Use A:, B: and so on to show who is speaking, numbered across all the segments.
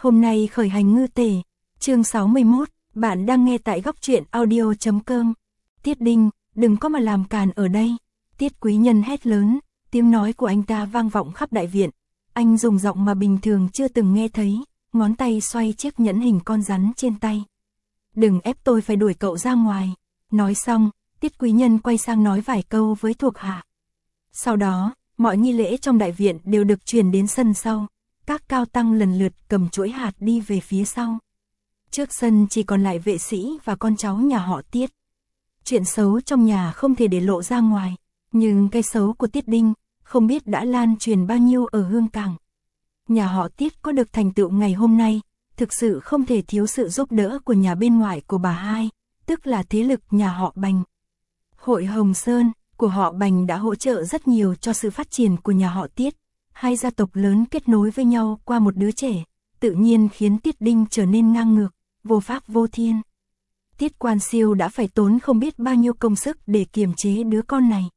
A: Hôm nay khởi hành ngư tề, chương 61, bạn đang nghe tại góc truyện audio.com. Tiết Đinh, đừng có mà làm càn ở đây. Tiết Quý Nhân hét lớn, tiếng nói của anh ta vang vọng khắp đại viện. Anh dùng giọng mà bình thường chưa từng nghe thấy, ngón tay xoay chiếc nhẫn hình con rắn trên tay. Đừng ép tôi phải đuổi cậu ra ngoài. Nói xong, Tiết Quý Nhân quay sang nói vài câu với thuộc hạ. Sau đó, mọi nghi lễ trong đại viện đều được truyền đến sân sau. Các cao tăng lần lượt cầm chuỗi hạt đi về phía sau. Trước sân chỉ còn lại vệ sĩ và con cháu nhà họ Tiết. Chuyện xấu trong nhà không thể để lộ ra ngoài, nhưng cái xấu của Tiết Đinh không biết đã lan truyền bao nhiêu ở Hương Cảng. Nhà họ Tiết có được thành tựu ngày hôm nay, thực sự không thể thiếu sự giúp đỡ của nhà bên ngoài của bà hai, tức là thế lực nhà họ Bành. Hội Hồng Sơn của họ Bành đã hỗ trợ rất nhiều cho sự phát triển của nhà họ Tiết. Hai gia tộc lớn kết nối với nhau qua một đứa trẻ, tự nhiên khiến Tiết Đinh trở nên ngang ngược, vô pháp vô thiên. Tiết Quan Siêu đã phải tốn không biết bao nhiêu công sức để kiềm chế đứa con này.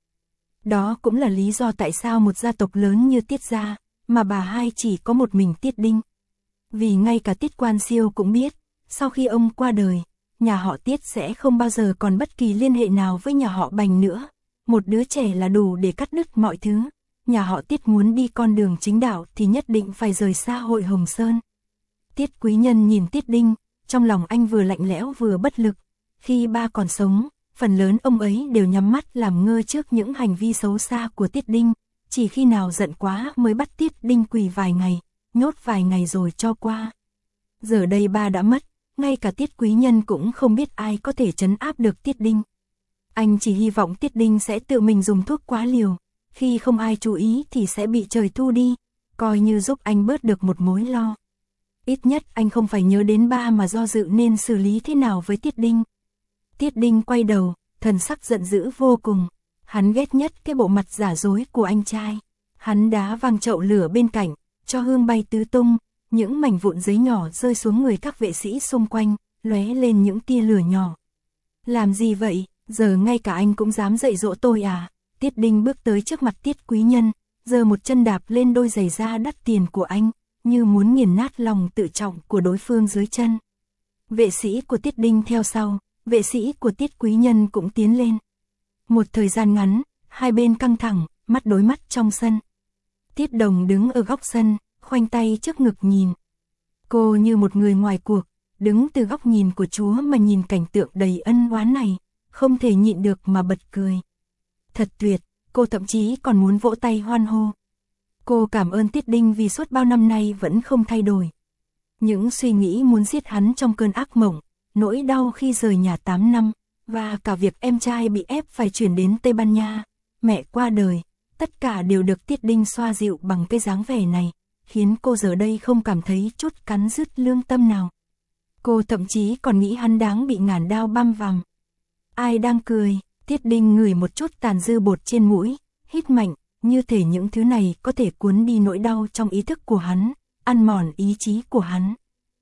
A: Đó cũng là lý do tại sao một gia tộc lớn như Tiết gia, mà bà hai chỉ có một mình Tiết Đinh. Vì ngay cả Tiết Quan Siêu cũng biết, sau khi ông qua đời, nhà họ Tiết sẽ không bao giờ còn bất kỳ liên hệ nào với nhà họ Bành nữa. Một đứa trẻ là đủ để cắt đứt mọi thứ. Nhà họ Tiết muốn đi con đường chính đạo thì nhất định phải rời xa Hội Hồng Sơn. Tiết Quý Nhân nhìn Tiết Đinh, trong lòng anh vừa lạnh lẽo vừa bất lực. Khi ba còn sống, phần lớn ông ấy đều nhắm mắt làm ngơ trước những hành vi xấu xa của Tiết Đinh. Chỉ khi nào giận quá mới bắt Tiết Đinh quỳ vài ngày, nhốt vài ngày rồi cho qua. Giờ đây ba đã mất, ngay cả Tiết Quý Nhân cũng không biết ai có thể trấn áp được Tiết Đinh. Anh chỉ hy vọng Tiết Đinh sẽ tự mình dùng thuốc quá liều. Khi không ai chú ý thì sẽ bị trời thu đi, coi như giúp anh bớt được một mối lo. Ít nhất anh không phải nhớ đến ba mà do dự nên xử lý thế nào với Tiết Đinh. Tiết Đinh quay đầu, thần sắc giận dữ vô cùng. Hắn ghét nhất cái bộ mặt giả dối của anh trai. Hắn đá văng chậu lửa bên cạnh, cho hương bay tứ tung, những mảnh vụn giấy nhỏ rơi xuống người các vệ sĩ xung quanh, lóe lên những tia lửa nhỏ. Làm gì vậy, giờ ngay cả anh cũng dám dạy dỗ tôi à? Tiết Đinh bước tới trước mặt Tiết Quý Nhân, giơ một chân đạp lên đôi giày da đắt tiền của anh, như muốn nghiền nát lòng tự trọng của đối phương dưới chân. Vệ sĩ của Tiết Đinh theo sau, vệ sĩ của Tiết Quý Nhân cũng tiến lên. Một thời gian ngắn, hai bên căng thẳng, mắt đối mắt trong sân. Tiết Đồng đứng ở góc sân, khoanh tay trước ngực nhìn. Cô như một người ngoài cuộc, đứng từ góc nhìn của Chúa mà nhìn cảnh tượng đầy ân oán này, không thể nhịn được mà bật cười. Thật tuyệt, cô thậm chí còn muốn vỗ tay hoan hô. Cô cảm ơn Tiết Đinh vì suốt bao năm nay vẫn không thay đổi. Những suy nghĩ muốn giết hắn trong cơn ác mộng, nỗi đau khi rời nhà 8 năm, và cả việc em trai bị ép phải chuyển đến Tây Ban Nha, mẹ qua đời, tất cả đều được Tiết Đinh xoa dịu bằng cái dáng vẻ này, khiến cô giờ đây không cảm thấy chút cắn rứt lương tâm nào. Cô thậm chí còn nghĩ hắn đáng bị ngàn đao băm vằm. Ai đang cười? Tiết Đinh ngửi một chút tàn dư bột trên mũi, hít mạnh, như thể những thứ này có thể cuốn đi nỗi đau trong ý thức của hắn, ăn mòn ý chí của hắn.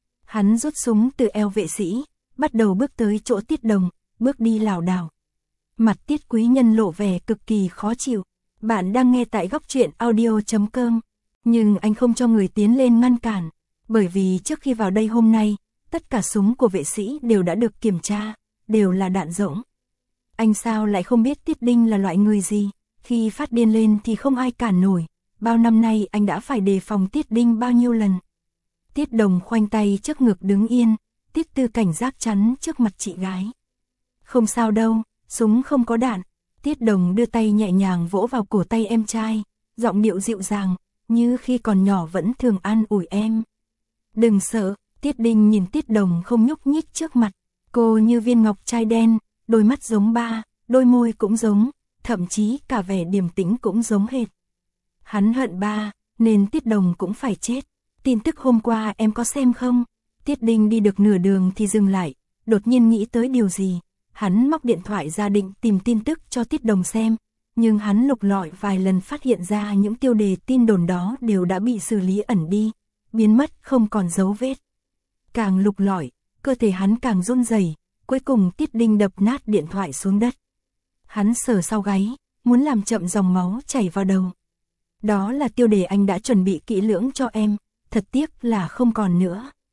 A: Hắn rút súng từ eo vệ sĩ, bắt đầu bước tới chỗ Tiết Đồng, bước đi lảo đảo. Mặt Tiết Quý Nhân lộ vẻ cực kỳ khó chịu. Bạn đang nghe tại góc truyện audio.com, nhưng anh không cho người tiến lên ngăn cản, bởi vì trước khi vào đây hôm nay, tất cả súng của vệ sĩ đều đã được kiểm tra, đều là đạn rỗng. Anh sao lại không biết Tiết Đinh là loại người gì, khi phát điên lên thì không ai cản nổi, bao năm nay anh đã phải đề phòng Tiết Đinh bao nhiêu lần. Tiết Đồng khoanh tay trước ngực đứng yên, Tiết Tư cảnh giác chắn trước mặt chị gái. Không sao đâu, súng không có đạn. Tiết Đồng đưa tay nhẹ nhàng vỗ vào cổ tay em trai, giọng điệu dịu dàng, như khi còn nhỏ vẫn thường an ủi em. Đừng sợ, Tiết Đinh nhìn Tiết Đồng không nhúc nhích trước mặt, cô như viên ngọc trai đen, đôi mắt giống ba, đôi môi cũng giống, thậm chí cả vẻ điềm tĩnh cũng giống hệt. Hắn hận ba, nên Tiết Đồng cũng phải chết. Tin tức hôm qua em có xem không? Tiết Đinh đi được nửa đường thì dừng lại, đột nhiên nghĩ tới điều gì. Hắn móc điện thoại ra định tìm tin tức cho Tiết Đồng xem, nhưng hắn lục lọi vài lần phát hiện ra những tiêu đề tin đồn đó đều đã bị xử lý ẩn đi, biến mất không còn dấu vết. Càng lục lọi, cơ thể hắn càng run rẩy, cuối cùng Tiết Đinh đập nát điện thoại xuống đất. Hắn sờ sau gáy, muốn làm chậm dòng máu chảy vào đầu. Đó là tiêu đề anh đã chuẩn bị kỹ lưỡng cho em, thật tiếc là không còn nữa.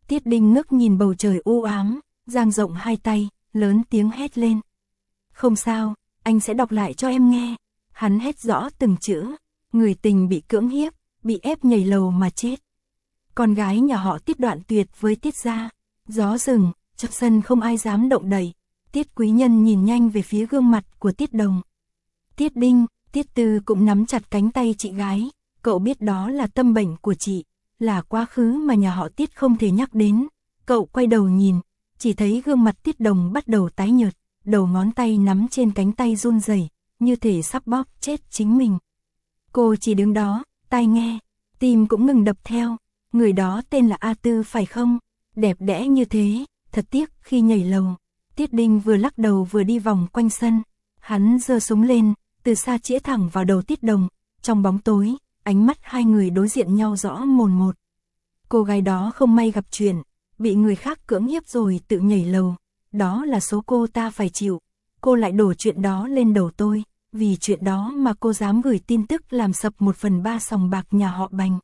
A: Tiết Đinh ngước nhìn bầu trời u ám, dang rộng hai tay, lớn tiếng hét lên. Không sao, anh sẽ đọc lại cho em nghe. Hắn hét rõ từng chữ, người tình bị cưỡng hiếp, bị ép nhảy lầu mà chết. Con gái nhà họ Tiết đoạn tuyệt với Tiết gia. Gió rừng, trong sân không ai dám động đậy. Tiết Quý Nhân nhìn nhanh về phía gương mặt của Tiết Đồng. Tiết Đinh, Tiết Tư cũng nắm chặt cánh tay chị gái. Cậu biết đó là tâm bệnh của chị, là quá khứ mà nhà họ Tiết không thể nhắc đến. Cậu quay đầu nhìn, chỉ thấy gương mặt Tiết Đồng bắt đầu tái nhợt, đầu ngón tay nắm trên cánh tay run rẩy, như thể sắp bóp chết chính mình. Cô chỉ đứng đó, tai nghe, tim cũng ngừng đập theo. Người đó tên là A Tư phải không? Đẹp đẽ như thế, thật tiếc khi nhảy lầu. Tiết Đinh vừa lắc đầu vừa đi vòng quanh sân. Hắn giơ súng lên, từ xa chĩa thẳng vào đầu Tiết Đồng. Trong bóng tối, ánh mắt hai người đối diện nhau rõ mồn một. Cô gái đó không may gặp chuyện, bị người khác cưỡng hiếp rồi tự nhảy lầu. Đó là số cô ta phải chịu. Cô lại đổ chuyện đó lên đầu tôi. Vì chuyện đó mà cô dám gửi tin tức làm sập 1/3 sòng bạc nhà họ Bành.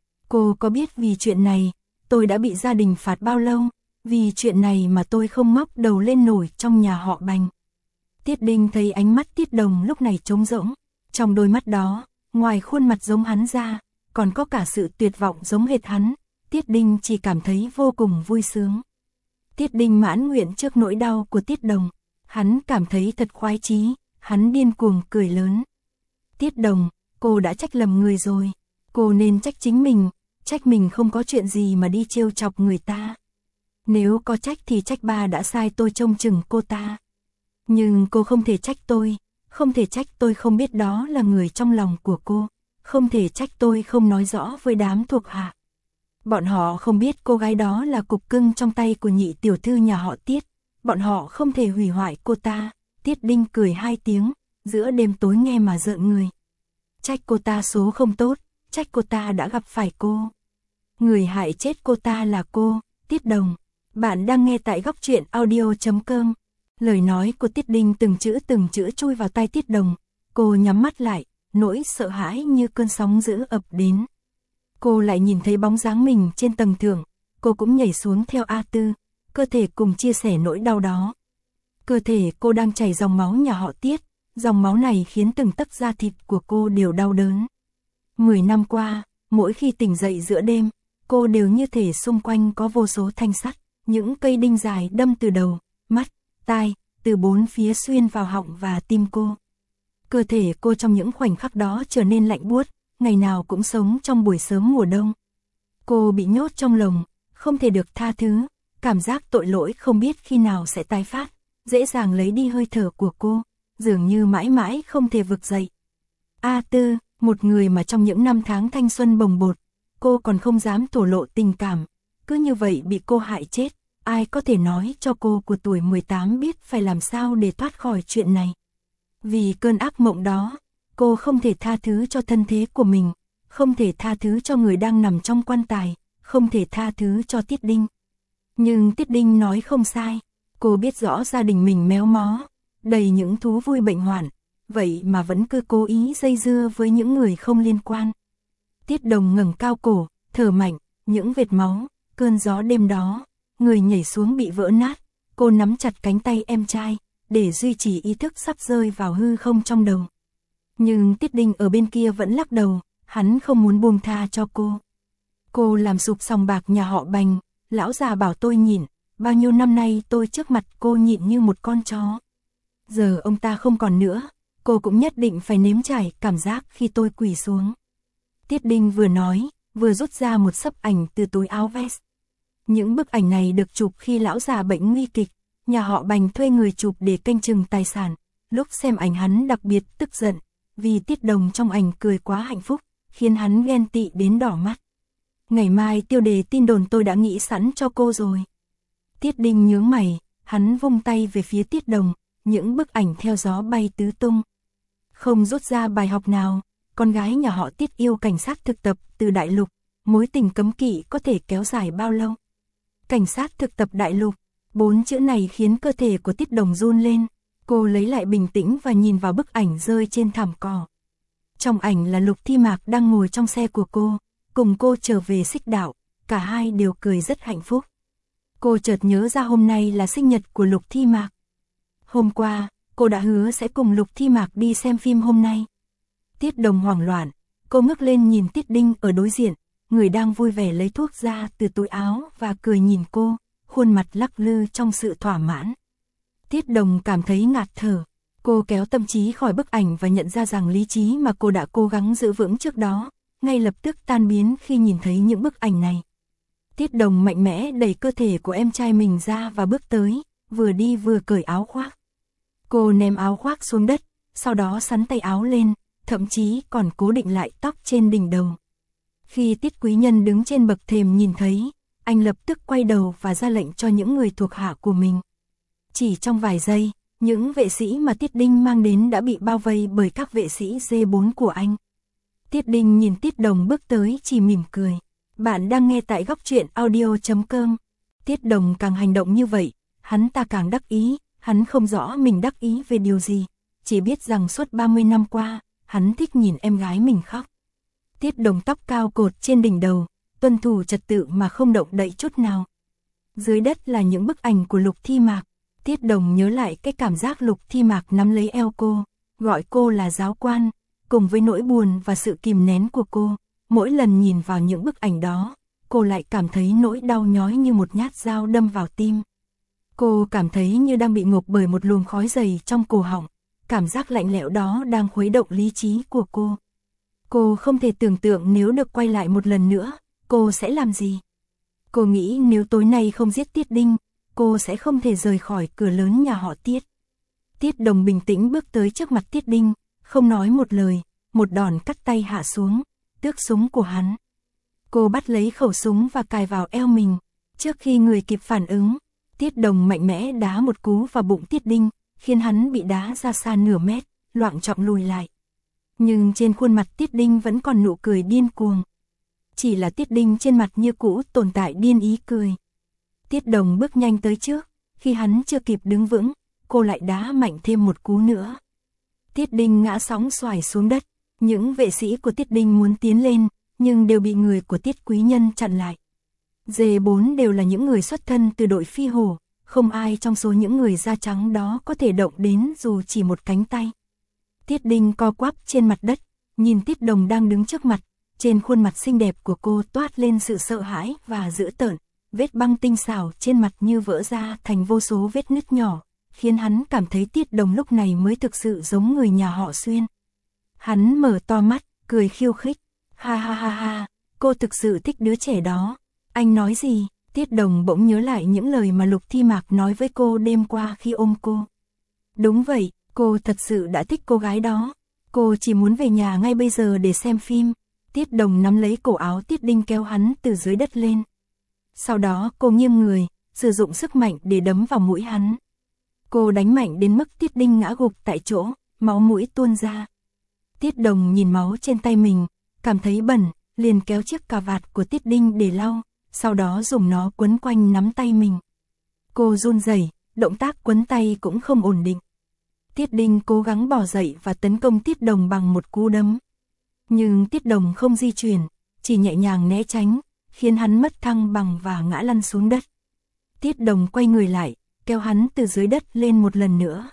A: Cô có biết vì chuyện này, tôi đã bị gia đình phạt bao lâu? Vì chuyện này mà tôi không ngóc đầu lên nổi trong nhà họ Bành. Tiết Đinh thấy ánh mắt Tiết Đồng lúc này trống rỗng. Trong đôi mắt đó, ngoài khuôn mặt giống hắn ra, còn có cả sự tuyệt vọng giống hệt hắn. Tiết Đinh chỉ cảm thấy vô cùng vui sướng. Tiết Đinh mãn nguyện trước nỗi đau của Tiết Đồng. Hắn cảm thấy thật khoái chí, hắn điên cuồng cười lớn. Tiết Đồng, cô đã trách lầm người rồi. Cô nên trách chính mình, trách mình không có chuyện gì mà đi trêu chọc người ta. Nếu có trách thì trách ba đã sai tôi trông chừng cô ta. Nhưng cô không thể trách tôi, không thể trách tôi không biết đó là người trong lòng của cô, không thể trách tôi không nói rõ với đám thuộc hạ. Bọn họ không biết cô gái đó là cục cưng trong tay của nhị tiểu thư nhà họ Tiết, bọn họ không thể hủy hoại cô ta. Tiết Đinh cười hai tiếng, giữa đêm tối nghe mà rợn người. Trách cô ta số không tốt, trách cô ta đã gặp phải cô. Người hại chết cô ta là cô, Tiết Đồng. Bạn đang nghe tại góc truyện audio.com. Lời nói của Tiết Đinh từng chữ chui vào tai Tiết Đồng. Cô nhắm mắt lại, nỗi sợ hãi như cơn sóng dữ ập đến. Cô lại nhìn thấy bóng dáng mình trên tầng thượng, cô cũng nhảy xuống theo A Tư, cơ thể cùng chia sẻ nỗi đau đó. Cơ thể cô đang chảy dòng máu nhà họ Tiết, dòng máu này khiến từng tấc da thịt của cô đều đau đớn. 10 năm qua, mỗi khi tỉnh dậy giữa đêm, cô đều như thể xung quanh có vô số thanh sắt, những cây đinh dài đâm từ đầu, mắt, tai, từ bốn phía xuyên vào họng và tim cô. Cơ thể cô trong những khoảnh khắc đó trở nên lạnh buốt, ngày nào cũng sống trong buổi sớm mùa đông. Cô bị nhốt trong lồng, không thể được tha thứ, cảm giác tội lỗi không biết khi nào sẽ tái phát, dễ dàng lấy đi hơi thở của cô, dường như mãi mãi không thể vực dậy. A Tư, một người mà trong những năm tháng thanh xuân bồng bột, cô còn không dám thổ lộ tình cảm, cứ như vậy bị cô hại chết. Ai có thể nói cho cô của tuổi 18 biết phải làm sao để thoát khỏi chuyện này. Vì cơn ác mộng đó, cô không thể tha thứ cho thân thế của mình, không thể tha thứ cho người đang nằm trong quan tài, không thể tha thứ cho Tiết Đinh. Nhưng Tiết Đinh nói không sai, cô biết rõ gia đình mình méo mó, đầy những thú vui bệnh hoạn, vậy mà vẫn cứ cố ý dây dưa với những người không liên quan. Tiết Đồng ngẩng cao cổ, thở mạnh, những vệt máu, cơn gió đêm đó, người nhảy xuống bị vỡ nát, cô nắm chặt cánh tay em trai, để duy trì ý thức sắp rơi vào hư không trong đầu. Nhưng Tiết Đinh ở bên kia vẫn lắc đầu, hắn không muốn buông tha cho cô. Cô làm sụp sòng bạc nhà họ Bành, lão già bảo tôi nhịn, bao nhiêu năm nay tôi trước mặt cô nhịn như một con chó. Giờ ông ta không còn nữa, cô cũng nhất định phải nếm trải cảm giác khi tôi quỳ xuống. Tiết Đinh vừa nói, vừa rút ra một xấp ảnh từ túi áo vest. Những bức ảnh này được chụp khi lão già bệnh nguy kịch, nhà họ Bành thuê người chụp để canh chừng tài sản. Lúc xem ảnh hắn đặc biệt tức giận, vì Tiết Đồng trong ảnh cười quá hạnh phúc, khiến hắn ghen tị đến đỏ mắt. Ngày mai tiêu đề tin đồn tôi đã nghĩ sẵn cho cô rồi. Tiết Đinh nhướng mày, hắn vung tay về phía Tiết Đồng, những bức ảnh theo gió bay tứ tung. Không rút ra bài học nào, con gái nhà họ Tiết yêu cảnh sát thực tập từ đại lục, mối tình cấm kỵ có thể kéo dài bao lâu? Cảnh sát thực tập đại lục, 4 chữ này khiến cơ thể của Tiết Đồng run lên. Cô lấy lại bình tĩnh và nhìn vào bức ảnh rơi trên thảm cỏ. Trong ảnh là Lục Thi Mạc đang ngồi trong xe của cô, cùng cô trở về Xích Đạo, cả hai đều cười rất hạnh phúc. Cô chợt nhớ ra hôm nay là sinh nhật của Lục Thi Mạc. Hôm qua, cô đã hứa sẽ cùng Lục Thi Mạc đi xem phim hôm nay. Tiết Đồng hoảng loạn, cô ngước lên nhìn Tiết Đinh ở đối diện, người đang vui vẻ lấy thuốc ra từ túi áo và cười nhìn cô, khuôn mặt lắc lư trong sự thỏa mãn. Tiết Đồng cảm thấy ngạt thở, cô kéo tâm trí khỏi bức ảnh và nhận ra rằng lý trí mà cô đã cố gắng giữ vững trước đó, ngay lập tức tan biến khi nhìn thấy những bức ảnh này. Tiết Đồng mạnh mẽ đẩy cơ thể của em trai mình ra và bước tới, vừa đi vừa cởi áo khoác. Cô ném áo khoác xuống đất, sau đó xắn tay áo lên, thậm chí còn cố định lại tóc trên đỉnh đầu. Khi Tiết Quý Nhân đứng trên bậc thềm nhìn thấy, anh lập tức quay đầu và ra lệnh cho những người thuộc hạ của mình. Chỉ trong vài giây, những vệ sĩ mà Tiết Đinh mang đến đã bị bao vây bởi các vệ sĩ D4 của anh. Tiết Đinh nhìn Tiết Đồng bước tới chỉ mỉm cười. Bạn đang nghe tại góc truyện audio.com. Tiết Đồng càng hành động như vậy, hắn ta càng đắc ý, hắn không rõ mình đắc ý về điều gì, chỉ biết rằng suốt 30 năm qua, hắn thích nhìn em gái mình khóc. Tiết Đồng tóc cao cột trên đỉnh đầu, tuân thủ trật tự mà không động đậy chút nào. Dưới đất là những bức ảnh của Lục Thi Mạc. Tiết Đồng nhớ lại cái cảm giác Lục Thi Mạc nắm lấy eo cô, gọi cô là giáo quan, cùng với nỗi buồn và sự kìm nén của cô. Mỗi lần nhìn vào những bức ảnh đó, cô lại cảm thấy nỗi đau nhói như một nhát dao đâm vào tim. Cô cảm thấy như đang bị ngộp bởi một luồng khói dày trong cổ họng, cảm giác lạnh lẽo đó đang khuấy động lý trí của cô. Cô không thể tưởng tượng nếu được quay lại một lần nữa, cô sẽ làm gì. Cô nghĩ nếu tối nay không giết Tiết Đinh, cô sẽ không thể rời khỏi cửa lớn nhà họ Tiết. Tiết Đồng bình tĩnh bước tới trước mặt Tiết Đinh, không nói một lời, một đòn cắt tay hạ xuống, tước súng của hắn. Cô bắt lấy khẩu súng và cài vào eo mình. Trước khi người kịp phản ứng, Tiết Đồng mạnh mẽ đá một cú vào bụng Tiết Đinh, khiến hắn bị đá ra xa nửa mét, loạng choạng lùi lại. Nhưng trên khuôn mặt Tiết Đinh vẫn còn nụ cười điên cuồng. Chỉ là Tiết Đinh trên mặt như cũ tồn tại điên ý cười. Tiết Đồng bước nhanh tới trước, khi hắn chưa kịp đứng vững, cô lại đá mạnh thêm một cú nữa. Tiết Đinh ngã sóng xoài xuống đất, những vệ sĩ của Tiết Đinh muốn tiến lên, nhưng đều bị người của Tiết Quý Nhân chặn lại. D4 đều là những người xuất thân từ đội phi hổ, không ai trong số những người da trắng đó có thể động đến dù chỉ một cánh tay. Tiết Đinh co quắp trên mặt đất, nhìn Tiết Đồng đang đứng trước mặt, trên khuôn mặt xinh đẹp của cô toát lên sự sợ hãi và dữ tợn, vết băng tinh xảo trên mặt như vỡ ra thành vô số vết nứt nhỏ, khiến hắn cảm thấy Tiết Đồng lúc này mới thực sự giống người nhà họ Xuyên. Hắn mở to mắt, cười khiêu khích, ha ha ha ha, cô thực sự thích đứa trẻ đó. Anh nói gì? Tiết Đồng bỗng nhớ lại những lời mà Lục Thi Mạc nói với cô đêm qua khi ôm cô. Đúng vậy, cô thật sự đã thích cô gái đó. Cô chỉ muốn về nhà ngay bây giờ để xem phim. Tiết Đồng nắm lấy cổ áo Tiết Đinh kéo hắn từ dưới đất lên. Sau đó cô nghiêng người, sử dụng sức mạnh để đấm vào mũi hắn. Cô đánh mạnh đến mức Tiết Đinh ngã gục tại chỗ, máu mũi tuôn ra. Tiết Đồng nhìn máu trên tay mình, cảm thấy bẩn, liền kéo chiếc cà vạt của Tiết Đinh để lau, sau đó dùng nó quấn quanh nắm tay mình. Cô run rẩy, động tác quấn tay cũng không ổn định. Tiết Đinh cố gắng bò dậy và tấn công Tiết Đồng bằng một cú đấm. Nhưng Tiết Đồng không di chuyển, chỉ nhẹ nhàng né tránh, khiến hắn mất thăng bằng và ngã lăn xuống đất. Tiết Đồng quay người lại, kéo hắn từ dưới đất lên một lần nữa.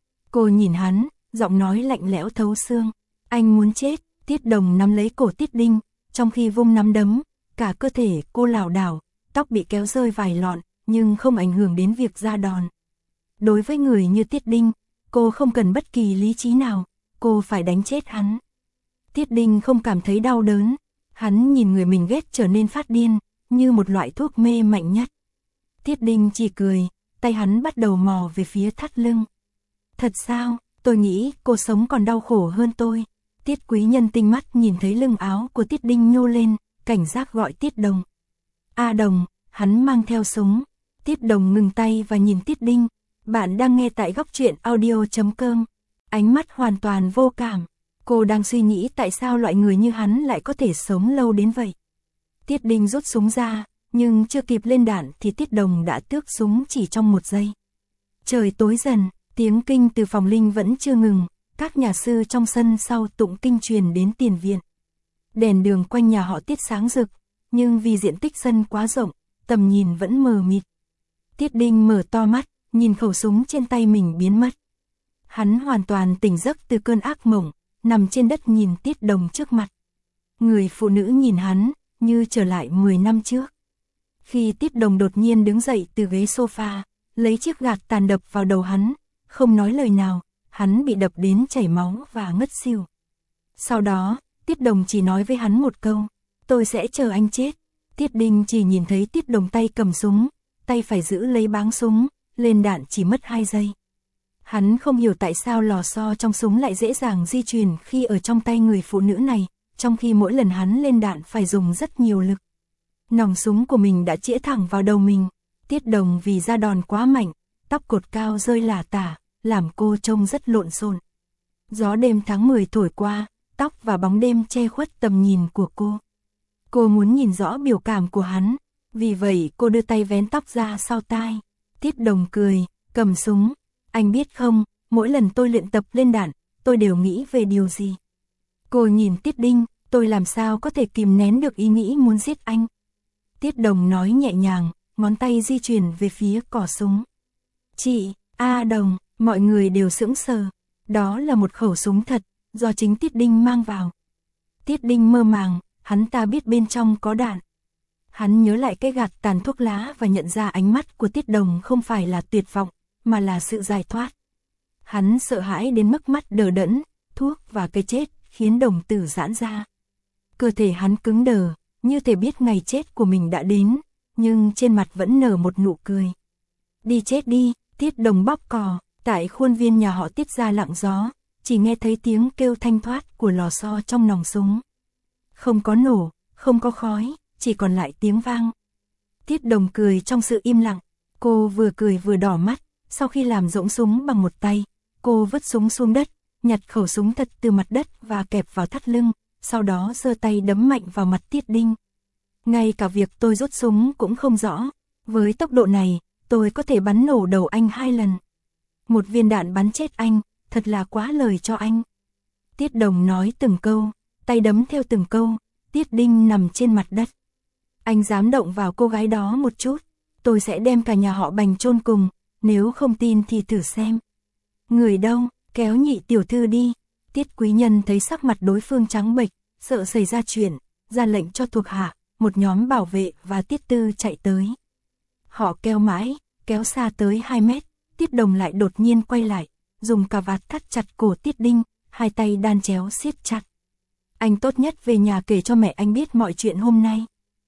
A: Cô nhìn hắn, giọng nói lạnh lẽo thấu xương. Anh muốn chết. Tiết Đồng nắm lấy cổ Tiết Đinh, trong khi vung nắm đấm, cả cơ thể cô lảo đảo, tóc bị kéo rơi vài lọn, nhưng không ảnh hưởng đến việc ra đòn. Đối với người như Tiết Đinh, cô không cần bất kỳ lý trí nào, cô phải đánh chết hắn. Tiết Đinh không cảm thấy đau đớn, hắn nhìn người mình ghét trở nên phát điên, như một loại thuốc mê mạnh nhất. Tiết Đinh chỉ cười, tay hắn bắt đầu mò về phía thắt lưng. Thật sao, tôi nghĩ cô sống còn đau khổ hơn tôi. Tiết Quý Nhân tinh mắt nhìn thấy lưng áo của Tiết Đinh nhô lên, cảnh giác gọi Tiết Đồng. A Đồng, hắn mang theo súng. Tiết Đồng ngừng tay và nhìn Tiết Đinh. Bạn đang nghe tại góc truyện audio.com. Ánh mắt hoàn toàn vô cảm. Cô đang suy nghĩ tại sao loại người như hắn lại có thể sống lâu đến vậy. Tiết Đinh rút súng ra, nhưng chưa kịp lên đạn thì Tiết Đồng đã tước súng chỉ trong một giây. Trời tối dần, tiếng kinh từ phòng linh vẫn chưa ngừng. Các nhà sư trong sân sau tụng kinh truyền đến tiền viện. Đèn đường quanh nhà họ Tiết sáng rực, nhưng vì diện tích sân quá rộng, tầm nhìn vẫn mờ mịt. Tiết Đinh mở to mắt, nhìn khẩu súng trên tay mình biến mất. Hắn hoàn toàn tỉnh giấc từ cơn ác mộng, nằm trên đất nhìn Tiết Đồng trước mặt. Người phụ nữ nhìn hắn, như trở lại 10 năm trước. Khi Tiết Đồng đột nhiên đứng dậy từ ghế sofa, lấy chiếc gạt tàn đập vào đầu hắn, không nói lời nào, hắn bị đập đến chảy máu và ngất xỉu. Sau đó, Tiết Đồng chỉ nói với hắn một câu, tôi sẽ chờ anh chết. Tiết Đinh chỉ nhìn thấy Tiết Đồng tay cầm súng, tay phải giữ lấy báng súng, lên đạn chỉ mất 2 giây. Hắn không hiểu tại sao lò xo trong súng lại dễ dàng di chuyển khi ở trong tay người phụ nữ này, trong khi mỗi lần hắn lên đạn phải dùng rất nhiều lực. Nòng súng của mình đã chĩa thẳng vào đầu mình. Tiết Đồng vì ra đòn quá mạnh, tóc cột cao rơi lả tả, làm cô trông rất lộn xộn. Gió đêm tháng 10 thổi qua, tóc và bóng đêm che khuất tầm nhìn của cô. Cô muốn nhìn rõ biểu cảm của hắn, vì vậy cô đưa tay vén tóc ra sau tai. Tiết Đồng cười, cầm súng. Anh biết không, mỗi lần tôi luyện tập lên đạn, tôi đều nghĩ về điều gì. Cô nhìn Tiết Đinh, tôi làm sao có thể kìm nén được ý nghĩ muốn giết anh. Tiết Đồng nói nhẹ nhàng, ngón tay di chuyển về phía cò súng. Chị, Đồng, mọi người đều sững sờ. Đó là một khẩu súng thật, do chính Tiết Đinh mang vào. Tiết Đinh mơ màng, hắn ta biết bên trong có đạn. Hắn nhớ lại cái gạt tàn thuốc lá và nhận ra ánh mắt của Tiết Đồng không phải là tuyệt vọng, mà là sự giải thoát. Hắn sợ hãi đến mức mắt đờ đẫn, thuốc và cái chết khiến đồng tử giãn ra. Cơ thể hắn cứng đờ, như thể biết ngày chết của mình đã đến, nhưng trên mặt vẫn nở một nụ cười. Đi chết đi, Tiết Đồng bóp cò, tại khuôn viên nhà họ Tiết ra lặng gió, chỉ nghe thấy tiếng kêu thanh thoát của lò xo trong nòng súng. Không có nổ, không có khói, chỉ còn lại tiếng vang. Tiết Đồng cười trong sự im lặng, cô vừa cười vừa đỏ mắt, sau khi làm rỗng súng bằng một tay, cô vứt súng xuống đất, nhặt khẩu súng thật từ mặt đất và kẹp vào thắt lưng, sau đó giơ tay đấm mạnh vào mặt Tiết Đinh. Ngay cả việc tôi rút súng cũng không rõ, với tốc độ này, tôi có thể bắn nổ đầu anh 2 lần. Một viên đạn bắn chết anh, thật là quá lời cho anh. Tiết Đồng nói từng câu, tay đấm theo từng câu, Tiết Đinh nằm trên mặt đất. Anh dám động vào cô gái đó một chút, tôi sẽ đem cả nhà họ Bành chôn cùng, nếu không tin thì thử xem. Người đâu, kéo nhị tiểu thư đi. Tiết Quý Nhân thấy sắc mặt đối phương trắng bệch, sợ xảy ra chuyện, ra lệnh cho thuộc hạ, một nhóm bảo vệ và Tiết Tư chạy tới. Họ kéo mãi, kéo xa tới 2 mét, Tiết Đồng lại đột nhiên quay lại, dùng cà vạt thắt chặt cổ Tiết Đinh, hai tay đan chéo siết chặt. Anh tốt nhất về nhà kể cho mẹ anh biết mọi chuyện hôm nay.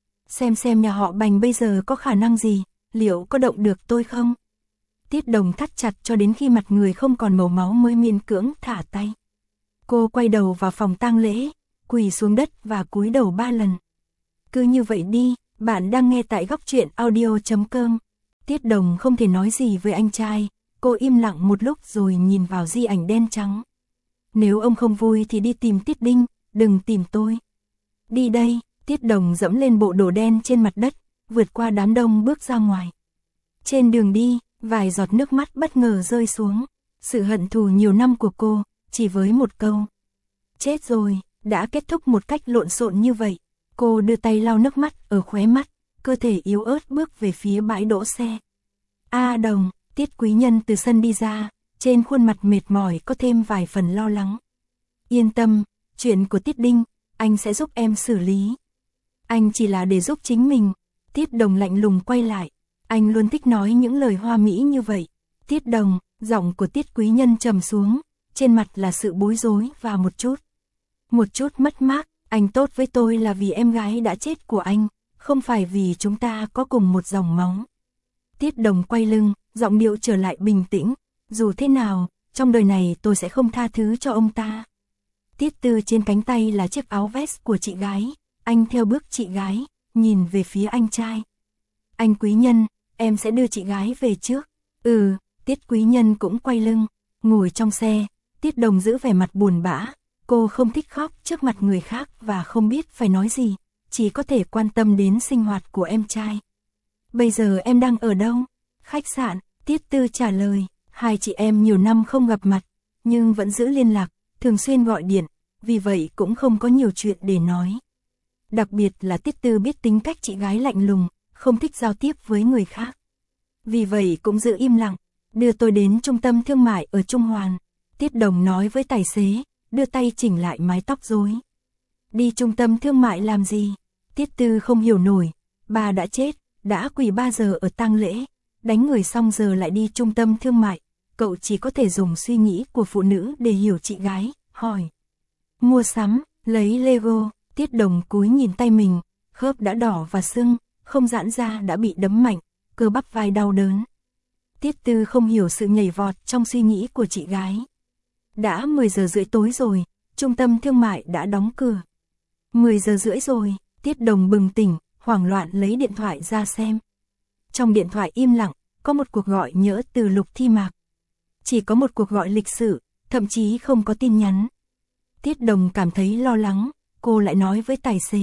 A: Xem nhà họ Bành bây giờ có khả năng gì, liệu có động được tôi không? Tiết Đồng thắt chặt cho đến khi mặt người không còn màu máu mới miễn cưỡng thả tay. Cô quay đầu vào phòng tang lễ, quỳ xuống đất và cúi đầu 3 lần. Cứ như vậy đi, bạn đang nghe tại Góc Truyện Audio.com. Tiết Đồng không thể nói gì với anh trai, cô im lặng một lúc rồi nhìn vào di ảnh đen trắng. Nếu ông không vui thì đi tìm Tiết Đinh, đừng tìm tôi. Đi đây, Tiết Đồng dẫm lên bộ đồ đen trên mặt đất, vượt qua đám đông bước ra ngoài. Trên đường đi, vài giọt nước mắt bất ngờ rơi xuống. Sự hận thù nhiều năm của cô, chỉ với một câu. Chết rồi, đã kết thúc một cách lộn xộn như vậy. Cô đưa tay lau nước mắt ở khóe mắt, cơ thể yếu ớt bước về phía bãi đỗ xe. Đồng, Tiết Quý Nhân từ sân đi ra, trên khuôn mặt mệt mỏi có thêm vài phần lo lắng. Yên tâm, chuyện của Tiết Đinh, anh sẽ giúp em xử lý. Anh chỉ là để giúp chính mình. Tiết Đồng lạnh lùng quay lại. Anh luôn thích nói những lời hoa mỹ như vậy. Tiết Đồng, giọng của Tiết Quý Nhân trầm xuống, trên mặt là sự bối rối và một chút mất mát. Anh tốt với tôi là vì em gái đã chết của anh, không phải vì chúng ta có cùng một dòng máu. Tiết Đồng quay lưng, giọng điệu trở lại bình tĩnh. Dù thế nào, trong đời này tôi sẽ không tha thứ cho ông ta. Tiết Tư trên cánh tay là chiếc áo vest của chị gái. Anh theo bước chị gái, nhìn về phía anh trai. Anh Quý Nhân, em sẽ đưa chị gái về trước. Tiết Quý Nhân cũng quay lưng, ngồi trong xe. Tiết Đồng giữ vẻ mặt buồn bã. Cô không thích khóc trước mặt người khác và không biết phải nói gì, chỉ có thể quan tâm đến sinh hoạt của em trai. Bây giờ em đang ở đâu? Khách sạn, Tiết Tư trả lời. Hai chị em nhiều năm không gặp mặt, nhưng vẫn giữ liên lạc, thường xuyên gọi điện, vì vậy cũng không có nhiều chuyện để nói. Đặc biệt là Tiết Tư biết tính cách chị gái lạnh lùng, không thích giao tiếp với người khác. vì vậy cũng giữ im lặng, đưa tôi đến trung tâm thương mại ở Trung Hoàn. Tiết Đồng nói với tài xế, đưa tay chỉnh lại mái tóc rối. Đi trung tâm thương mại làm gì? Tiết Tư không hiểu nổi, bà đã chết, đã quỳ 3 giờ ở tang lễ, đánh người xong giờ lại đi trung tâm thương mại. Cậu chỉ có thể dùng suy nghĩ của phụ nữ để hiểu chị gái, hỏi. Mua sắm, lấy Lego. Tiết Đồng cúi nhìn tay mình, khớp đã đỏ và sưng, không giãn ra đã bị đấm mạnh, cơ bắp vai đau đớn. Tiết Tư không hiểu sự nhảy vọt trong suy nghĩ của chị gái. Đã 10 giờ rưỡi tối rồi, trung tâm thương mại đã đóng cửa. 10 giờ rưỡi rồi, Tiết Đồng bừng tỉnh, hoảng loạn lấy điện thoại ra xem. Trong điện thoại im lặng, có một cuộc gọi nhỡ từ Lục Thi Mạc. Chỉ có một cuộc gọi lịch sự, thậm chí không có tin nhắn. Tiết Đồng cảm thấy lo lắng, cô lại nói với tài xế.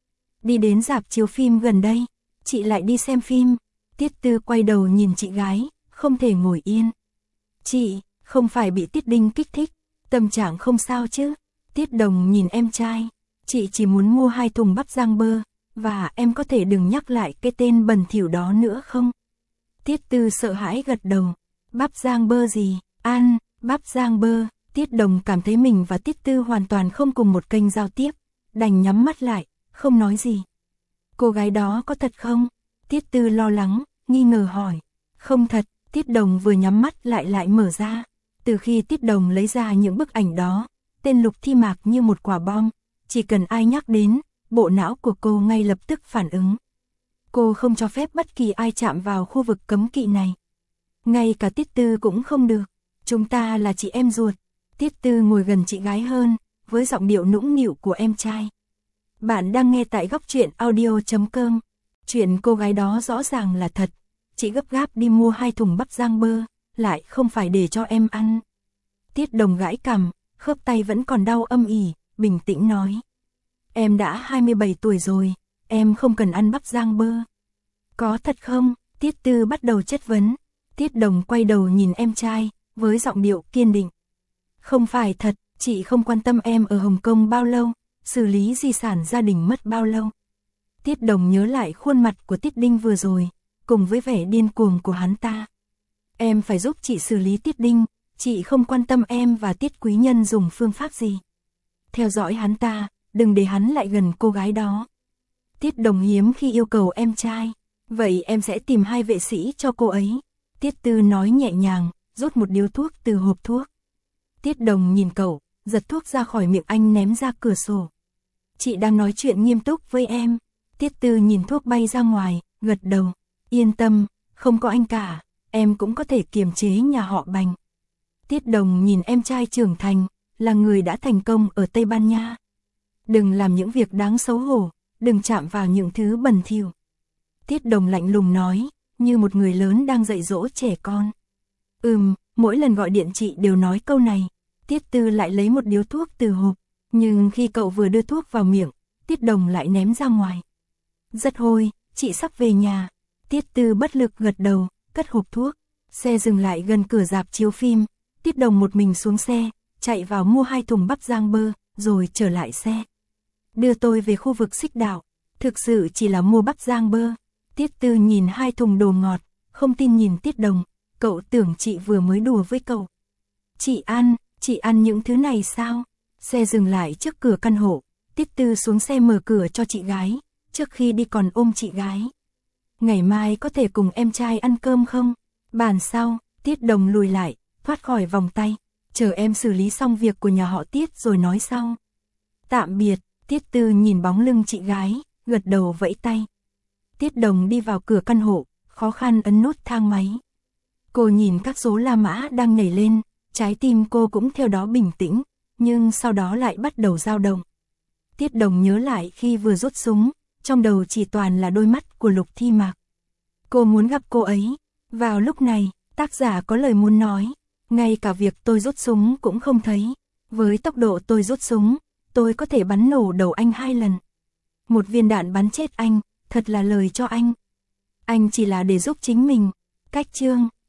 A: Đi đến rạp chiếu phim gần đây, chị lại đi xem phim. Tiết Tư quay đầu nhìn chị gái, không thể ngồi yên. Chị, không phải bị Tiết Đinh kích thích, tâm trạng không sao chứ? Tiết Đồng nhìn em trai, chị chỉ muốn mua 2 thùng bắp rang bơ, và em có thể đừng nhắc lại cái tên bẩn thỉu đó nữa không? Tiết Tư sợ hãi gật đầu, bắp rang bơ gì? Ăn, bắp rang bơ. Tiết Đồng cảm thấy mình và Tiết Tư hoàn toàn không cùng một kênh giao tiếp, đành nhắm mắt lại, không nói gì. Cô gái đó có thật không? Tiết Tư lo lắng, nghi ngờ hỏi. Không thật. Tiết Đồng vừa nhắm mắt lại mở ra. Từ khi Tiết Đồng lấy ra những bức ảnh đó, tên Lục Thi Mạc như một quả bom, chỉ cần ai nhắc đến, bộ não của cô ngay lập tức phản ứng. Cô không cho phép bất kỳ ai chạm vào khu vực cấm kỵ này. Ngay cả Tiết Tư cũng không được. Chúng ta là chị em ruột. Tiết Tư ngồi gần chị gái hơn, với giọng điệu nũng nịu của em trai. Bạn đang nghe tại Góc Truyện Audio.com. Chuyện cô gái đó rõ ràng là thật. Chị gấp gáp đi mua 2 thùng bắp rang bơ, lại không phải để cho em ăn. Tiết Đồng gãi cằm, khớp tay vẫn còn đau âm ỉ, bình tĩnh nói. Em đã 27 tuổi rồi, em không cần ăn bắp rang bơ. Có thật không? Tiết Tư bắt đầu chất vấn. Tiết Đồng quay đầu nhìn em trai, với giọng điệu kiên định. Không phải thật, chị không quan tâm em ở Hồng Kông bao lâu, xử lý di sản gia đình mất bao lâu. Tiết Đồng nhớ lại khuôn mặt của Tiết Đinh vừa rồi, cùng với vẻ điên cuồng của hắn ta. Em phải giúp chị xử lý Tiết Đinh, chị không quan tâm em và Tiết Quý Nhân dùng phương pháp gì. Theo dõi hắn ta, đừng để hắn lại gần cô gái đó. Tiết Đồng hiếm khi yêu cầu em trai, vậy em sẽ tìm 2 vệ sĩ cho cô ấy. Tiết Tư nói nhẹ nhàng, rút một điếu thuốc từ hộp thuốc. Tiết Đồng nhìn cậu, giật thuốc ra khỏi miệng anh ném ra cửa sổ. Chị đang nói chuyện nghiêm túc với em. Tiết Tư nhìn thuốc bay ra ngoài, gật đầu. Yên tâm, không có anh cả, em cũng có thể kiềm chế nhà họ Bành. Tiết Đồng nhìn em trai trưởng thành, là người đã thành công ở Tây Ban Nha. Đừng làm những việc đáng xấu hổ, đừng chạm vào những thứ bẩn thỉu. Tiết Đồng lạnh lùng nói, như một người lớn đang dạy dỗ trẻ con. Mỗi lần gọi điện chị đều nói câu này. Tiết Tư lại lấy một điếu thuốc từ hộp, nhưng khi cậu vừa đưa thuốc vào miệng, Tiết Đồng lại ném ra ngoài. Rất hôi, chị sắp về nhà. Tiết Tư bất lực gật đầu, cất hộp thuốc. Xe dừng lại gần cửa rạp chiếu phim. Tiết Đồng một mình xuống xe, chạy vào mua 2 thùng bắp rang bơ, rồi trở lại xe. Đưa tôi về khu vực Xích Đạo. Thực sự chỉ là mua bắp rang bơ. Tiết Tư nhìn 2 thùng đồ ngọt, không tin nhìn Tiết Đồng. Cậu tưởng chị vừa mới đùa với cậu. Chị ăn những thứ này sao? Xe dừng lại trước cửa căn hộ. Tiết Tư xuống xe mở cửa cho chị gái, trước khi đi còn ôm chị gái. Ngày mai có thể cùng em trai ăn cơm không? Bàn sau. Tiết Đồng lùi lại, thoát khỏi vòng tay. Chờ em xử lý xong việc của nhà họ Tiết rồi nói sau. Tạm biệt. Tiết Tư nhìn bóng lưng chị gái, gật đầu vẫy tay. Tiết Đồng đi vào cửa căn hộ, khó khăn ấn nút thang máy. Cô nhìn các số La Mã đang nhảy lên, trái tim cô cũng theo đó bình tĩnh, nhưng sau đó lại bắt đầu dao động. Tiết Đồng nhớ lại khi vừa rút súng, trong đầu chỉ toàn là đôi mắt của Lục Thi Mạc. Cô muốn gặp cô ấy. Vào lúc này, tác giả có lời muốn nói, ngay cả việc tôi rút súng cũng không thấy. Với tốc độ tôi rút súng, tôi có thể bắn nổ đầu anh 2 lần. Một viên đạn bắn chết anh, thật là lời cho anh. Anh chỉ là để giúp chính mình. Cách chương